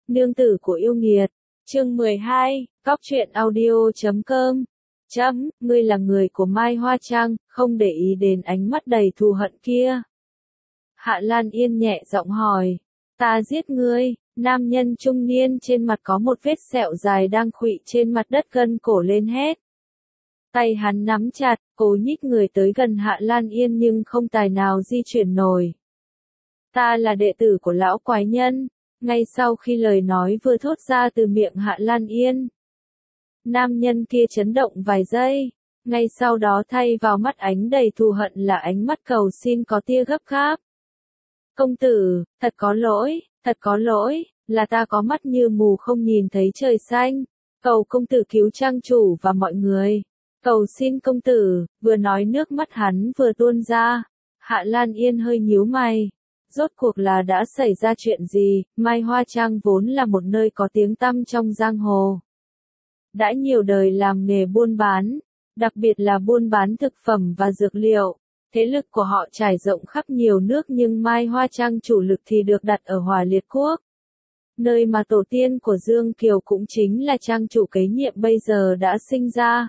Nương tử của yêu nghiệt. Chương 12, Cóc truyện audio.com. Ngươi là người của Mai Hoa Trang, không để ý đến ánh mắt đầy thù hận kia. Hạ Lan Yên nhẹ giọng hỏi. Ta giết ngươi. Nam nhân trung niên trên mặt có một vết sẹo dài đang khuỵu trên mặt đất gân cổ lên hét. Tay hắn nắm chặt, cố nhích người tới gần Hạ Lan Yên nhưng không tài nào di chuyển nổi. Ta là đệ tử của lão quái nhân. Ngay sau khi lời nói vừa thốt ra từ miệng Hạ Lan Yên, nam nhân kia chấn động vài giây, ngay sau đó thay vào mắt ánh đầy thù hận là ánh mắt cầu xin có tia gấp gáp. Công tử, thật có lỗi, là ta có mắt như mù không nhìn thấy trời xanh, cầu công tử cứu trang chủ và mọi người. Cầu xin công tử, vừa nói nước mắt hắn vừa tuôn ra. Hạ Lan Yên hơi nhíu mày. Rốt cuộc là đã xảy ra chuyện gì? Mai Hoa Trang vốn là một nơi có tiếng tăm trong giang hồ. Đã nhiều đời làm nghề buôn bán, đặc biệt là buôn bán thực phẩm và dược liệu. Thế lực của họ trải rộng khắp nhiều nước nhưng Mai Hoa Trang chủ lực thì được đặt ở Hỏa Liệt Quốc. Nơi mà tổ tiên của Dương Kiều cũng chính là trang chủ kế nhiệm bây giờ đã sinh ra.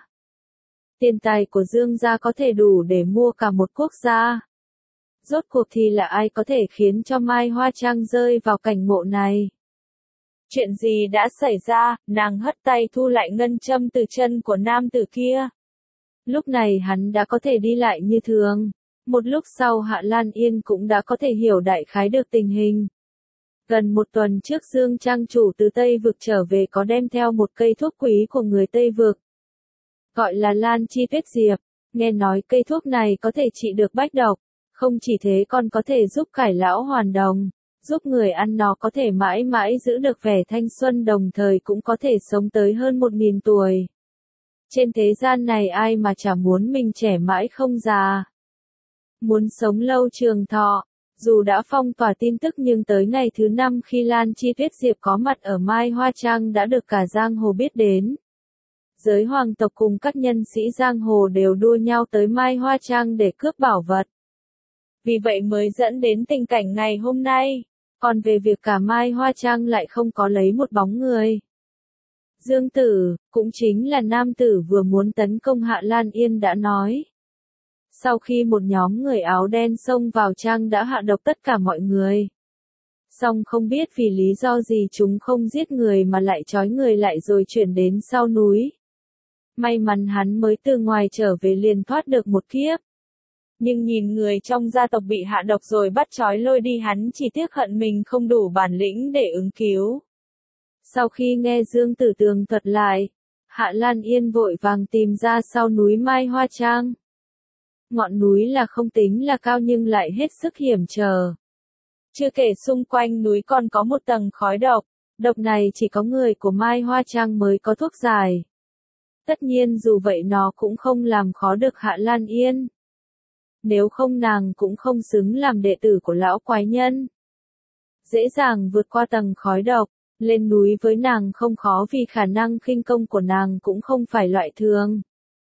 Tiền tài của Dương gia có thể đủ để mua cả một quốc gia. Rốt cuộc thì là ai có thể khiến cho Mai Hoa Trang rơi vào cảnh ngộ này? Chuyện gì đã xảy ra? Nàng hất tay thu lại ngân châm từ chân của nam tử kia. Lúc này hắn đã có thể đi lại như thường. Một lúc sau Hạ Lan Yên cũng đã có thể hiểu đại khái được tình hình. Gần một tuần trước Dương trang chủ từ Tây Vực trở về có đem theo một cây thuốc quý của người Tây Vực. Gọi là Lan Chi Tuyết Diệp. Nghe nói cây thuốc này có thể trị được bách độc. Không chỉ thế còn có thể giúp cải lão hoàn đồng, giúp người ăn nó có thể mãi mãi giữ được vẻ thanh xuân đồng thời cũng có thể sống tới hơn 1000 tuổi. Trên thế gian này ai mà chả muốn mình trẻ mãi không già. Muốn sống lâu trường thọ, dù đã phong tỏa tin tức nhưng tới ngày thứ 5 khi Lan Chi Tuyết Diệp có mặt ở Mai Hoa Trang đã được cả giang hồ biết đến. Giới hoàng tộc cùng các nhân sĩ giang hồ đều đua nhau tới Mai Hoa Trang để cướp bảo vật. Vì vậy mới dẫn đến tình cảnh ngày hôm nay. Còn về việc cả Mai Hoa Trang lại không có lấy một bóng người. Dương Tử, cũng chính là nam tử vừa muốn tấn công Hạ Lan Yên đã nói. Sau khi một nhóm người áo đen xông vào trang đã hạ độc tất cả mọi người. Song không biết vì lý do gì chúng không giết người mà lại trói người lại rồi chuyển đến sau núi. May mắn hắn mới từ ngoài trở về liền thoát được một kiếp. Nhưng nhìn người trong gia tộc bị hạ độc rồi bắt trói lôi đi hắn chỉ tiếc hận mình không đủ bản lĩnh để ứng cứu. Sau khi nghe Dương Tử tường thuật lại, Hạ Lan Yên vội vàng tìm ra sau núi Mai Hoa Trang. Ngọn núi là không tính là cao nhưng lại hết sức hiểm trở. Chưa kể xung quanh núi còn có một tầng khói độc, độc này chỉ có người của Mai Hoa Trang mới có thuốc giải. Tất nhiên dù vậy nó cũng không làm khó được Hạ Lan Yên. Nếu không nàng cũng không xứng làm đệ tử của lão quái nhân. Dễ dàng vượt qua tầng khói độc, lên núi với nàng không khó vì khả năng khinh công của nàng cũng không phải loại thường.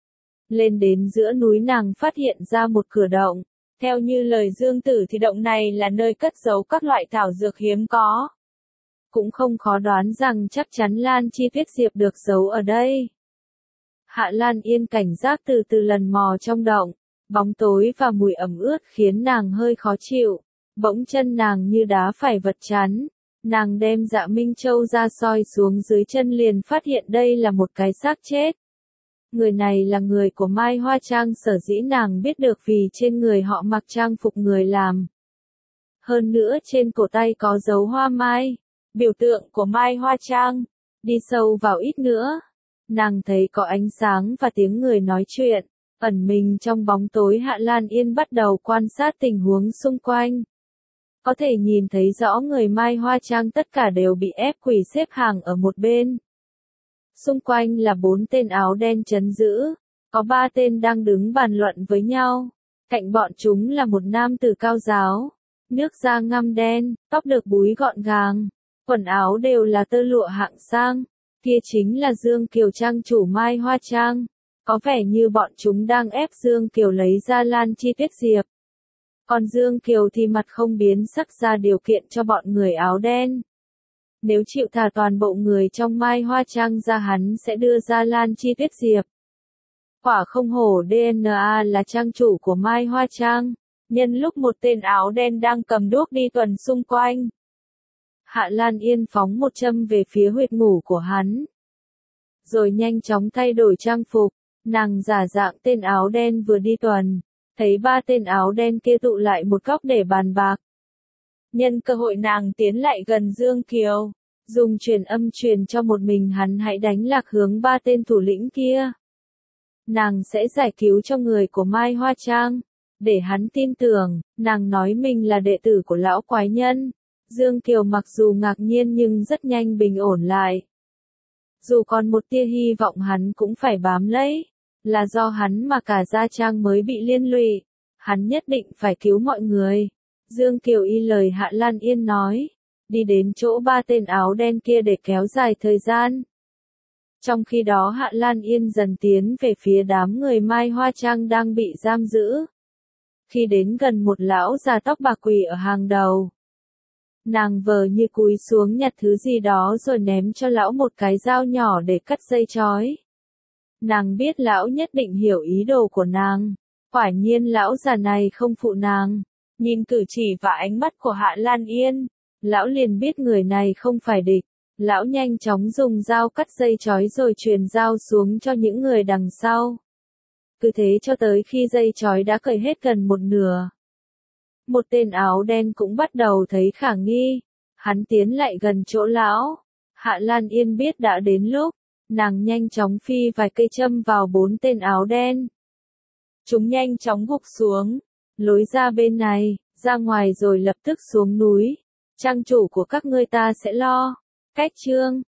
Lên đến giữa núi nàng phát hiện ra một cửa động. Theo như lời Dương Tử thì động này là nơi cất giấu các loại thảo dược hiếm có. Cũng không khó đoán rằng chắc chắn Lan Chi Tuyết Diệp được giấu ở đây. Hạ Lan Yên cảnh giác từ từ lần mò trong động. Bóng tối và mùi ẩm ướt khiến nàng hơi khó chịu. Bỗng chân nàng như đá phải vật chắn. Nàng đem Dạ Minh Châu ra soi xuống dưới chân liền phát hiện đây là một cái xác chết. Người này là người của Mai Hoa Trang sở dĩ nàng biết được vì trên người họ mặc trang phục người làm. Hơn nữa trên cổ tay có dấu hoa mai, biểu tượng của Mai Hoa Trang. Đi sâu vào ít nữa, nàng thấy có ánh sáng và tiếng người nói chuyện. Ẩn mình trong bóng tối Hạ Lan Yên bắt đầu quan sát tình huống xung quanh. Có thể nhìn thấy rõ người Mai Hoa Trang tất cả đều bị ép quỳ xếp hàng ở một bên. Xung quanh là 4 tên áo đen trấn giữ, có 3 tên đang đứng bàn luận với nhau. Cạnh bọn chúng là một nam tử cao giáo, nước da ngăm đen, tóc được búi gọn gàng, quần áo đều là tơ lụa hạng sang. Kia chính là Dương Kiều trang chủ Mai Hoa Trang. Có vẻ như bọn chúng đang ép Dương Kiều lấy ra Lan Chi Tuyết Diệp. Còn Dương Kiều thì mặt không biến sắc ra điều kiện cho bọn người áo đen. Nếu chịu thả toàn bộ người trong Mai Hoa Trang ra hắn sẽ đưa ra Lan Chi Tuyết Diệp. Quả không hổ DNA là trang chủ của Mai Hoa Trang. Nhân lúc một tên áo đen đang cầm đuốc đi tuần xung quanh, Hạ Lan Yên phóng một châm về phía huyệt ngủ của hắn. Rồi nhanh chóng thay đổi trang phục, nàng giả dạng tên áo đen vừa đi tuần, thấy ba tên áo đen kia tụ lại một góc để bàn bạc. Nhân cơ hội nàng tiến lại gần Dương Kiều, dùng truyền âm truyền cho một mình hắn hãy đánh lạc hướng ba tên thủ lĩnh kia. Nàng sẽ giải cứu cho người của Mai Hoa Trang, để hắn tin tưởng, nàng nói mình là đệ tử của lão quái nhân. Dương Kiều mặc dù ngạc nhiên nhưng rất nhanh bình ổn lại. Dù còn một tia hy vọng hắn cũng phải bám lấy, là do hắn mà cả Gia Trang mới bị liên lụy, hắn nhất định phải cứu mọi người. Dương Kiều y lời Hạ Lan Yên nói, đi đến chỗ ba tên áo đen kia để kéo dài thời gian. Trong khi đó Hạ Lan Yên dần tiến về phía đám người Mai Hoa Trang đang bị giam giữ. Khi đến gần một lão già tóc bạc quỳ ở hàng đầu, nàng vờ như cúi xuống nhặt thứ gì đó rồi ném cho lão một cái dao nhỏ để cắt dây chói. Nàng biết lão nhất định hiểu ý đồ của nàng. Quả nhiên lão già này không phụ nàng. Nhìn cử chỉ và ánh mắt của Hạ Lan Yên, lão liền biết người này không phải địch. Lão nhanh chóng dùng dao cắt dây chói rồi truyền dao xuống cho những người đằng sau. Cứ thế cho tới khi dây chói đã cởi hết gần một nửa. Một tên áo đen cũng bắt đầu thấy khả nghi. Hắn tiến lại gần chỗ lão. Hạ Lan Yên biết đã đến lúc. Nàng nhanh chóng phi vài cây châm vào bốn tên áo đen. Chúng nhanh chóng gục xuống. Lối ra bên này, ra ngoài rồi lập tức xuống núi. Trang chủ của các ngươi ta sẽ lo. Cách chương